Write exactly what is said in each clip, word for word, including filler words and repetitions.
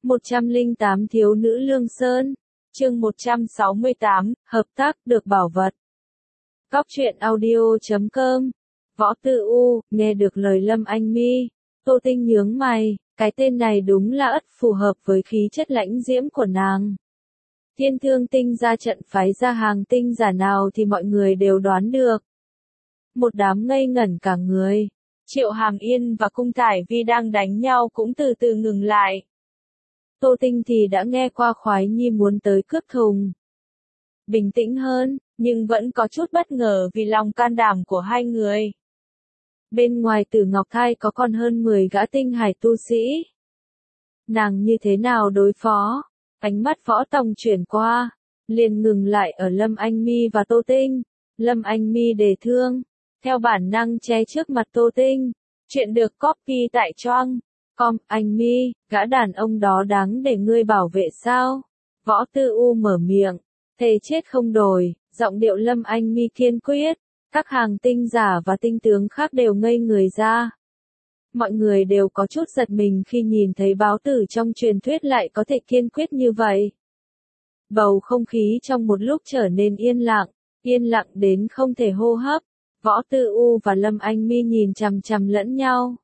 một trăm lẻ tám Thiếu nữ Lương Sơn, chương một trăm sáu mươi tám, hợp tác được bảo vật. Cóc truyện audio chấm com, Võ Tư U, nghe được lời Lâm Anh Mi, Tô Tinh nhướng mày, cái tên này đúng là ất phù hợp với khí chất lãnh diễm của nàng. Thiên Thương Tinh ra trận phái ra hàng tinh giả nào thì mọi người đều đoán được. Một đám ngây ngẩn cả người, Triệu Hàm Yên và Cung Thải Vi đang đánh nhau cũng từ từ ngừng lại. Tô Tinh thì đã nghe qua Khoái Nhi muốn tới cướp thùng. Bình tĩnh hơn, nhưng vẫn có chút bất ngờ vì lòng can đảm của hai người. Bên ngoài Tử Ngọc Thai có còn hơn mười gã tinh hải tu sĩ. Nàng như thế nào đối phó? Ánh mắt Võ Tòng chuyển qua, liền ngừng lại ở Lâm Anh Mi và Tô Tinh. Lâm Anh Mi đề thương, theo bản năng che trước mặt Tô Tinh. Chuyện được copy tại Choang. Com, anh Mi, gã đàn ông đó đáng để ngươi bảo vệ sao? Võ Tư U mở miệng, thề chết không đổi, giọng điệu Lâm Anh Mi kiên quyết. Các hàng tinh giả và tinh tướng khác đều ngây người ra. Mọi người đều có chút giật mình khi nhìn thấy báo tử trong truyền thuyết lại có thể kiên quyết như vậy. Bầu không khí trong một lúc trở nên yên lặng, yên lặng đến không thể hô hấp. Võ Tư U và Lâm Anh Mi nhìn chằm chằm lẫn nhau.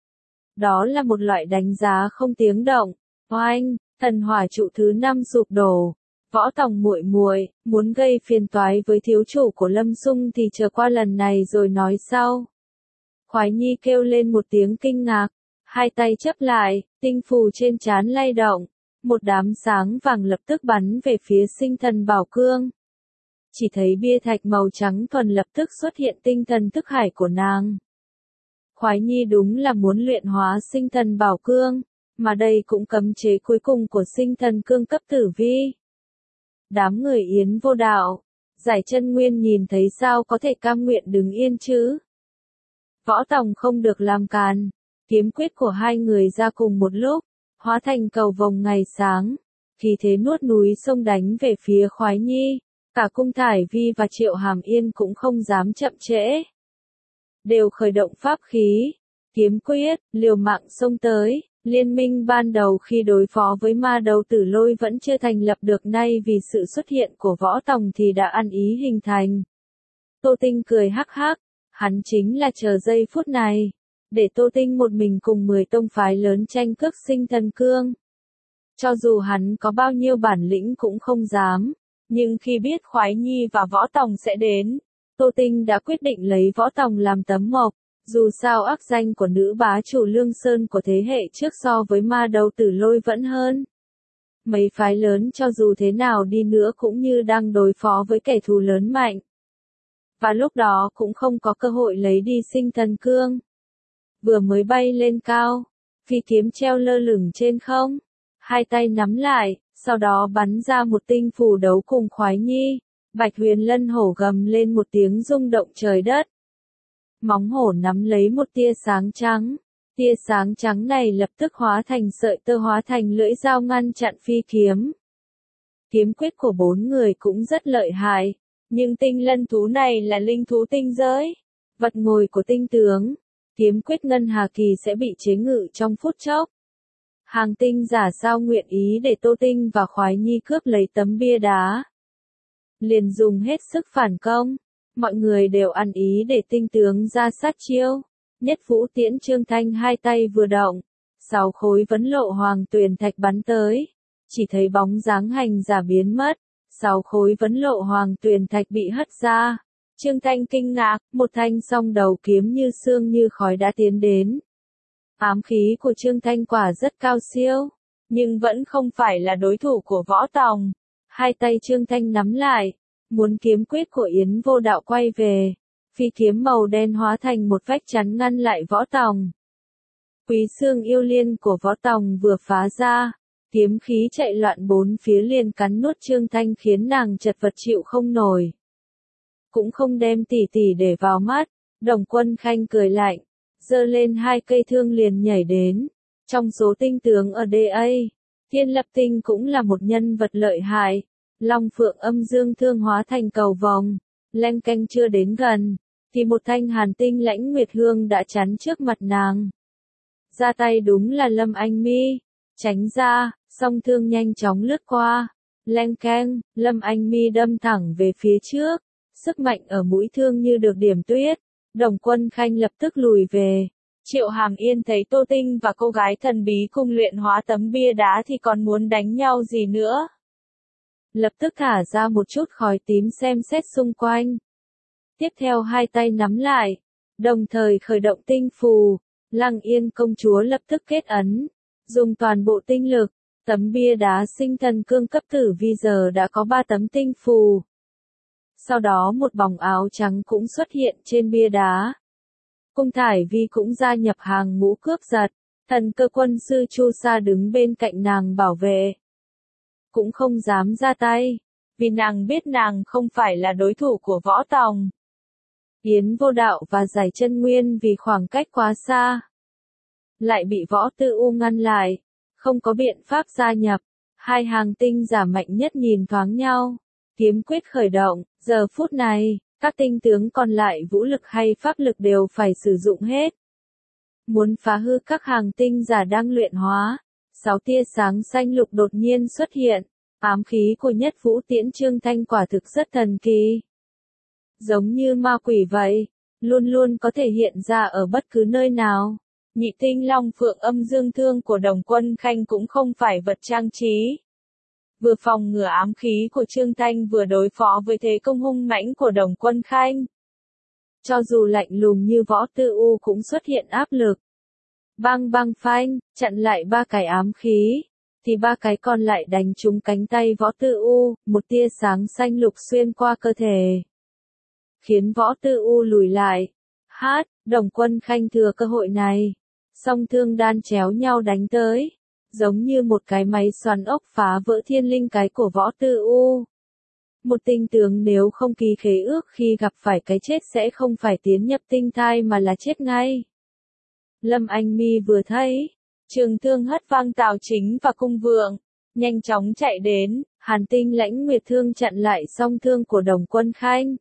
Đó là một loại đánh giá không tiếng động. Oanh, thần hỏa trụ thứ năm sụp đổ. Võ Tòng muội muội, muốn gây phiền toái với thiếu chủ của Lâm Xung thì chờ qua lần này rồi nói sau. Khoái Nhi kêu lên một tiếng kinh ngạc, hai tay chấp lại, tinh phù trên trán lay động, một đám sáng vàng lập tức bắn về phía sinh thần bảo cương. Chỉ thấy bia thạch màu trắng thuần lập tức xuất hiện tinh thần thức hải của nàng. Khoái Nhi đúng là muốn luyện hóa sinh thần bảo cương, mà đây cũng cấm chế cuối cùng của sinh thần cương cấp tử vi. Đám người Yến Vô Đạo, Giải Chân Nguyên nhìn thấy sao có thể cam nguyện đứng yên chứ? Võ Tòng không được làm càn, kiếm quyết của hai người ra cùng một lúc, hóa thành cầu vồng ngày sáng, khí thế nuốt núi sông đánh về phía Khoái Nhi, cả Cung Thải Vi và Triệu Hàm Yên cũng không dám chậm trễ. Đều khởi động pháp khí, kiếm quyết, liều mạng xông tới. Liên minh ban đầu khi đối phó với ma đầu Tử Lôi vẫn chưa thành lập được, nay vì sự xuất hiện của Võ Tòng thì đã ăn ý hình thành. Tô Tinh cười hắc hắc, hắn chính là chờ giây phút này, để Tô Tinh một mình cùng mười tông phái lớn tranh cướp sinh thần cương. Cho dù hắn có bao nhiêu bản lĩnh cũng không dám, nhưng khi biết Khoái Nhi và Võ Tòng sẽ đến, Tô Tinh đã quyết định lấy Võ Tòng làm tấm mộc. Dù sao ác danh của nữ bá chủ Lương Sơn của thế hệ trước so với ma đầu Tử Lôi vẫn hơn. Mấy phái lớn cho dù thế nào đi nữa cũng như đang đối phó với kẻ thù lớn mạnh. Và lúc đó cũng không có cơ hội lấy đi sinh thần cương. Vừa mới bay lên cao, phi kiếm treo lơ lửng trên không, hai tay nắm lại, sau đó bắn ra một tinh phù đấu cùng Khoái Nhi. Bạch Huyền Lân hổ gầm lên một tiếng rung động trời đất. Móng hổ nắm lấy một tia sáng trắng, tia sáng trắng này lập tức hóa thành sợi tơ, hóa thành lưỡi dao ngăn chặn phi kiếm. Kiếm quyết của bốn người cũng rất lợi hại, nhưng tinh lân thú này là linh thú tinh giới, vật ngồi của tinh tướng, kiếm quyết ngân hà kỳ sẽ bị chế ngự trong phút chốc. Hàng tinh giả sao nguyện ý để Tô Tinh và Khoái Nhi cướp lấy tấm bia đá, liền dùng hết sức phản công. Mọi người đều ăn ý để tinh tướng ra sát chiêu. Nhất Vũ Tiễn Trương Thanh hai tay vừa động, sáu khối vấn lộ hoàng tuyền thạch bắn tới. Chỉ thấy bóng dáng hành giả biến mất, sáu khối vấn lộ hoàng tuyền thạch bị hất ra. Trương Thanh kinh ngạc, một thanh song đầu kiếm như sương như khói đã tiến đến. Ám khí của Trương Thanh quả rất cao siêu, nhưng vẫn không phải là đối thủ của Võ Tòng. Hai tay Trương Thanh nắm lại, muốn kiếm quyết của Yến Vô Đạo quay về, phi kiếm màu đen hóa thành một vách chắn ngăn lại Võ Tòng. Quý xương yêu liên của Võ Tòng vừa phá ra, kiếm khí chạy loạn bốn phía liền cắn nuốt Trương Thanh khiến nàng chật vật chịu không nổi. Cũng không đem tỷ tỷ để vào mắt, Đồng Quân Khanh cười lạnh, giơ lên hai cây thương liền nhảy đến. Trong số tinh tướng ở đê a, Thiên Lập Tinh cũng là một nhân vật lợi hại. Long Phượng Âm Dương thương hóa thành cầu vòng, len canh chưa đến gần, thì một thanh hàn tinh lãnh nguyệt hương đã chắn trước mặt nàng. Ra tay đúng là Lâm Anh Mi, tránh ra, Song thương nhanh chóng lướt qua, leng keng, Lâm Anh Mi đâm thẳng về phía trước, sức mạnh ở mũi thương như được điểm tuyết, Đồng Quân Khanh lập tức lùi về. Triệu Hàm Yên thấy Tô Tinh và cô gái thần bí cùng luyện hóa tấm bia đá thì còn muốn đánh nhau gì nữa. Lập tức thả ra một chút khói tím xem xét xung quanh. Tiếp theo hai tay nắm lại, đồng thời khởi động tinh phù, Lăng Yên công chúa lập tức kết ấn, dùng toàn bộ tinh lực, tấm bia đá sinh thần cương cấp tử vi giờ đã có ba tấm tinh phù. Sau đó một vòng áo trắng cũng xuất hiện trên bia đá. Cung Thải Vi cũng gia nhập hàng ngũ cướp giật, thần cơ quân sư Chu Sa đứng bên cạnh nàng bảo vệ. Cũng không dám ra tay, vì nàng biết nàng không phải là đối thủ của Võ Tòng. Yến Vô Đạo và Giải Chân Nguyên vì khoảng cách quá xa, lại bị Võ Tư U ngăn lại, không có biện pháp gia nhập. Hai hàng tinh giả mạnh nhất nhìn thoáng nhau, kiếm quyết khởi động, giờ phút này, các tinh tướng còn lại vũ lực hay pháp lực đều phải sử dụng hết. Muốn phá hư các hàng tinh giả đang luyện hóa, sáu tia sáng xanh lục đột nhiên xuất hiện, ám khí của Nhất Vũ Tiễn Trương Thanh quả thực rất thần kỳ. Giống như ma quỷ vậy, luôn luôn có thể hiện ra ở bất cứ nơi nào. Nhị tinh long phượng âm dương thương của Đồng Quân Khanh cũng không phải vật trang trí. Vừa phòng ngừa ám khí của Trương Thanh vừa đối phó với thế công hung mãnh của Đồng Quân Khanh. Cho dù lạnh lùng như Võ Tư U cũng xuất hiện áp lực. Bang bang phanh, chặn lại ba cái ám khí, thì ba cái còn lại đánh trúng cánh tay Võ Tư U, một tia sáng xanh lục xuyên qua cơ thể, khiến Võ Tư U lùi lại. Hát, Đồng Quân Khanh thừa cơ hội này, song thương đan chéo nhau đánh tới, giống như một cái máy xoắn ốc phá vỡ thiên linh cái của Võ Tư U. Một tinh tướng nếu không ký khế ước khi gặp phải cái chết sẽ không phải tiến nhập tinh thai mà là chết ngay. Lâm Anh Mi vừa thấy, trường thương hất vang Tào Chính và cung vượng, nhanh chóng chạy đến, Hàn Tinh Lãnh Nguyệt thương chặn lại song thương của Đồng Quân Khanh.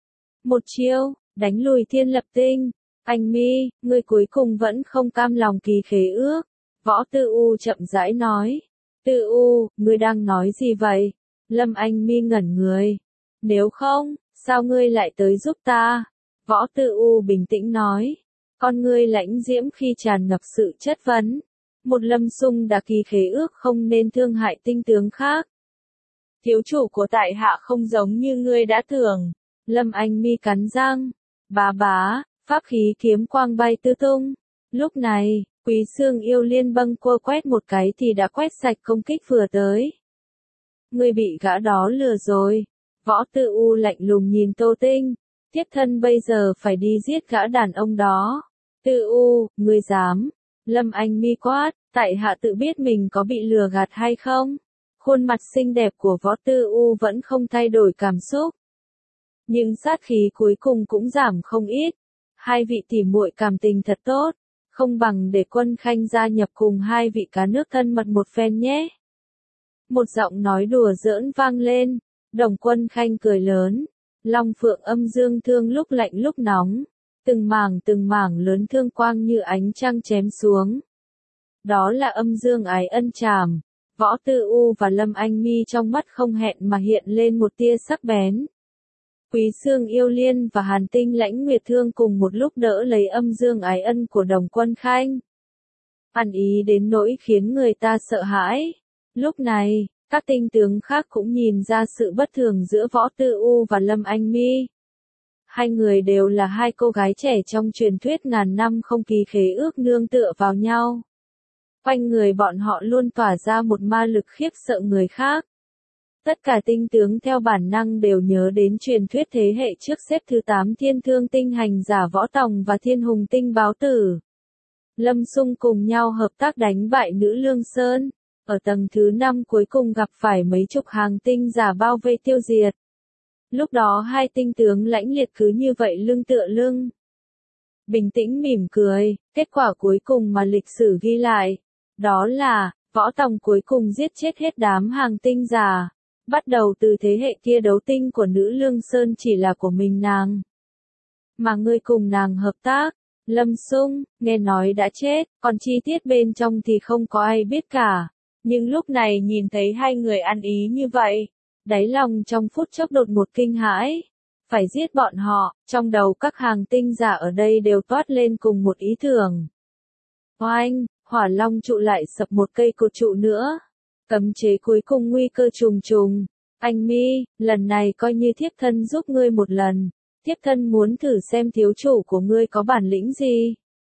Một chiêu, đánh lùi Thiên Lập Tinh. Anh Mi, ngươi cuối cùng vẫn không cam lòng ký khế ước. Võ Tư U chậm rãi nói. Tư U, ngươi đang nói gì vậy? Lâm Anh Mi ngẩn người. Nếu không, sao ngươi lại tới giúp ta? Võ Tư U bình tĩnh nói. Con ngươi lãnh diễm khi tràn ngập sự chất vấn. Một Lâm Sung đã ký khế ước không nên thương hại tinh tướng khác. Thiếu chủ của tại hạ không giống như ngươi đã tưởng. Lâm Anh Mi cắn răng. Bá bá, pháp khí kiếm quang bay tứ tung. Lúc này, Quý Xương Yêu Liên bâng quơ quét một cái thì đã quét sạch công kích vừa tới. Ngươi bị gã đó lừa rồi. Võ Tư U lạnh lùng nhìn Tô Tinh. Tiếp thân bây giờ phải đi giết gã đàn ông đó. Tư U, ngươi dám. Lâm Anh Mi quát, tại hạ tự biết mình có bị lừa gạt hay không. Khuôn mặt xinh đẹp của Võ Tư U vẫn không thay đổi cảm xúc. Nhưng sát khí cuối cùng cũng giảm không ít. Hai vị tỉ muội cảm tình thật tốt. Không bằng để Quân Khanh gia nhập cùng hai vị cá nước thân mật một phen nhé. Một giọng nói đùa giỡn vang lên. Đồng Quân Khanh cười lớn. Long phượng âm dương thương lúc lạnh lúc nóng. Từng mảng từng mảng lớn thương quang như ánh trăng chém xuống. Đó là âm dương ái ân trảm. Võ Tư U và Lâm Anh Mi trong mắt không hẹn mà hiện lên một tia sắc bén. Quý Xương Yêu Liên và Hàn Tinh Lãnh Nguyệt thương cùng một lúc đỡ lấy âm dương ái ân của Đồng Quân Khanh. Ăn ý đến nỗi khiến người ta sợ hãi. Lúc này, các tinh tướng khác cũng nhìn ra sự bất thường giữa Võ Tư U và Lâm Anh Mi. Hai người đều là hai cô gái trẻ trong truyền thuyết ngàn năm không ký khế ước nương tựa vào nhau. Quanh người bọn họ luôn tỏa ra một ma lực khiếp sợ người khác. Tất cả tinh tướng theo bản năng đều nhớ đến truyền thuyết thế hệ trước xếp thứ tám Thiên Thương Tinh hành giả Võ Tòng và Thiên Hùng Tinh Báo Tử. Lâm Sung cùng nhau hợp tác đánh bại nữ Lương Sơn. Ở tầng thứ năm cuối cùng gặp phải mấy chục hàng tinh giả bao vây tiêu diệt. Lúc đó hai tinh tướng lãnh liệt cứ như vậy lưng tựa lưng. Bình tĩnh mỉm cười, kết quả cuối cùng mà lịch sử ghi lại. Đó là, Võ Tòng cuối cùng giết chết hết đám hàng tinh giả. Bắt đầu từ thế hệ kia đấu tinh của nữ Lương Sơn chỉ là của mình nàng. Mà ngươi cùng nàng hợp tác, Lâm Sung, nghe nói đã chết, còn chi tiết bên trong thì không có ai biết cả. Nhưng lúc này nhìn thấy hai người ăn ý như vậy, đáy lòng trong phút chốc đột một kinh hãi. Phải giết bọn họ, trong đầu các hàng tinh giả ở đây đều toát lên cùng một ý tưởng. Oanh, hỏa long trụ lại sập một cây cột trụ nữa. Cấm chế cuối cùng nguy cơ trùng trùng. Anh Mi, lần này coi như thiếp thân giúp ngươi một lần. Thiếp thân muốn thử xem thiếu chủ của ngươi có bản lĩnh gì.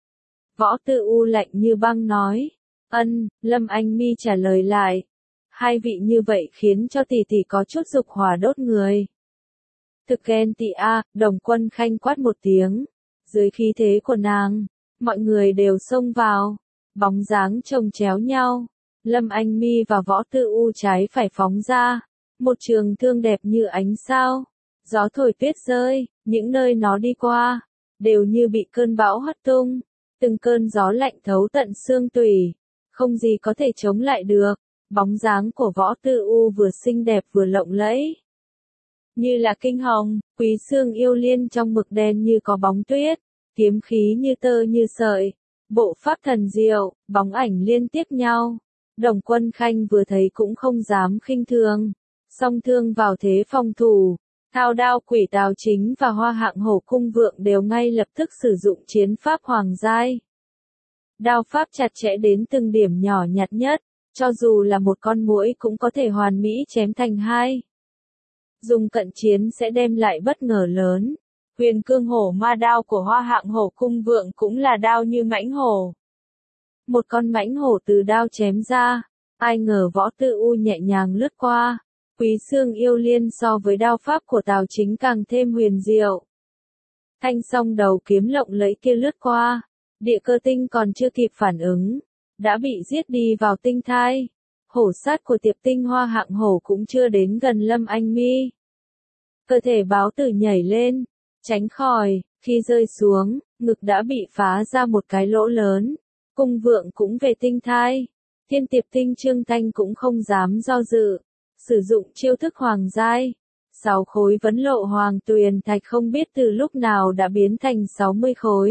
Võ Tư U lạnh như băng nói. Ân, Lâm Anh Mi trả lời lại. Hai vị như vậy khiến cho tỷ tỷ có chút dục hỏa đốt người. Thực ghen tị a, Đồng Quân Khanh quát một tiếng. Dưới khí thế của nàng, mọi người đều xông vào. Bóng dáng chồng chéo nhau. Lâm Anh Mi và Võ Tư U trái phải phóng ra. Một trường thương đẹp như ánh sao. Gió thổi tuyết rơi, những nơi nó đi qua, đều như bị cơn bão hất tung. Từng cơn gió lạnh thấu tận xương tủy. Không gì có thể chống lại được. Bóng dáng của Võ Tư U vừa xinh đẹp vừa lộng lẫy. Như là kinh hồng, quý xương yêu liên trong mực đen như có bóng tuyết. Kiếm khí như tơ như sợi. Bộ pháp thần diệu, bóng ảnh liên tiếp nhau. Đồng Quân Khanh vừa thấy cũng không dám khinh thường. Song thương vào thế phòng thủ. Thao đao quỷ Tào Chính và Hoa Hạng Hổ Cung Vượng đều ngay lập tức sử dụng chiến pháp hoàng giai. Đao pháp chặt chẽ đến từng điểm nhỏ nhặt nhất, cho dù là một con muỗi cũng có thể hoàn mỹ chém thành hai. Dùng cận chiến sẽ đem lại bất ngờ lớn. Huyền cương hổ ma đao của Hoa Hạng Hổ Cung Vượng cũng là đao như mãnh hổ. Một con mãnh hổ từ đao chém ra, ai ngờ Võ Tư U nhẹ nhàng lướt qua. Quý xương yêu liên so với đao pháp của Tào Chính càng thêm huyền diệu. Thanh song đầu kiếm lộng lẫy kia lướt qua, địa cơ tinh còn chưa kịp phản ứng, đã bị giết đi vào tinh thai. Hổ sát của Tiệp Tinh Hoa Hạng Hổ cũng chưa đến gần Lâm Anh Mi. Cơ thể báo tử nhảy lên, tránh khỏi, khi rơi xuống, ngực đã bị phá ra một cái lỗ lớn. Cung Vượng cũng về tinh thai. Thiên Tiệp Tinh Trương Thanh cũng không dám do dự. Sử dụng chiêu thức hoàng giai. Sáu khối vấn lộ hoàng tuyền thạch không biết từ lúc nào đã biến thành sáu mươi khối.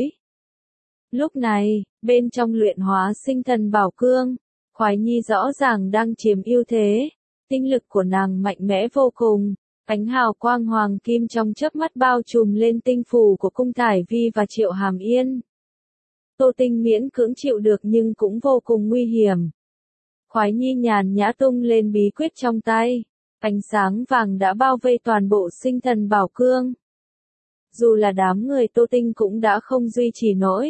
Lúc này, bên trong luyện hóa sinh thần bảo cương, Khoái Nhi rõ ràng đang chiếm ưu thế. Tinh lực của nàng mạnh mẽ vô cùng. Ánh hào quang hoàng kim trong chớp mắt bao trùm lên tinh phù của Cung Thải Vi và Triệu Hàm Yên. Tô Tinh miễn cưỡng chịu được nhưng cũng vô cùng nguy hiểm. Khoái Nhi nhàn nhã tung lên bí quyết trong tay. Ánh sáng vàng đã bao vây toàn bộ sinh thần bảo cương. Dù là đám người Tô Tinh cũng đã không duy trì nổi.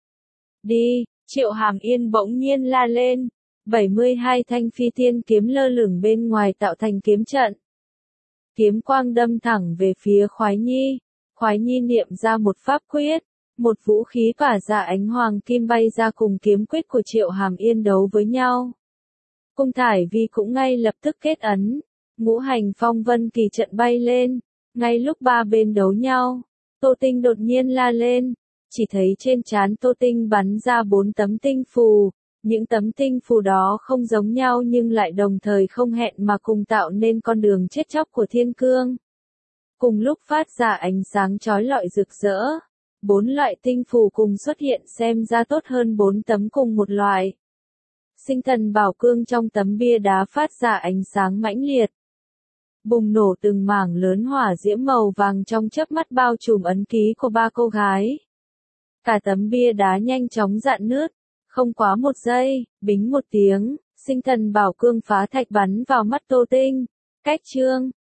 Đi, Triệu Hàm Yên bỗng nhiên la lên. bảy mươi hai thanh phi thiên kiếm lơ lửng bên ngoài tạo thành kiếm trận. Kiếm quang đâm thẳng về phía Khoái Nhi. Khoái Nhi niệm ra một pháp quyết. Một vũ khí tỏa ra ánh hoàng kim bay ra cùng kiếm quyết của Triệu Hàm Yên đấu với nhau. Cung Thải Vi cũng ngay lập tức kết ấn. Ngũ hành phong vân kỳ trận bay lên. Ngay lúc ba bên đấu nhau, Tô Tinh đột nhiên la lên. Chỉ thấy trên trán Tô Tinh bắn ra bốn tấm tinh phù. Những tấm tinh phù đó không giống nhau nhưng lại đồng thời không hẹn mà cùng tạo nên con đường chết chóc của thiên cương. Cùng lúc phát ra ánh sáng chói lọi rực rỡ. Bốn loại tinh phù cùng xuất hiện xem ra tốt hơn bốn tấm cùng một loại. Sinh thần bảo cương trong tấm bia đá phát ra ánh sáng mãnh liệt. Bùng nổ từng mảng lớn hỏa diễm màu vàng trong chớp mắt bao trùm ấn ký của ba cô gái. Cả tấm bia đá nhanh chóng rạn nứt. Không quá một giây, bính một tiếng, sinh thần bảo cương phá thạch bắn vào mắt Tô Tinh. Cách trương,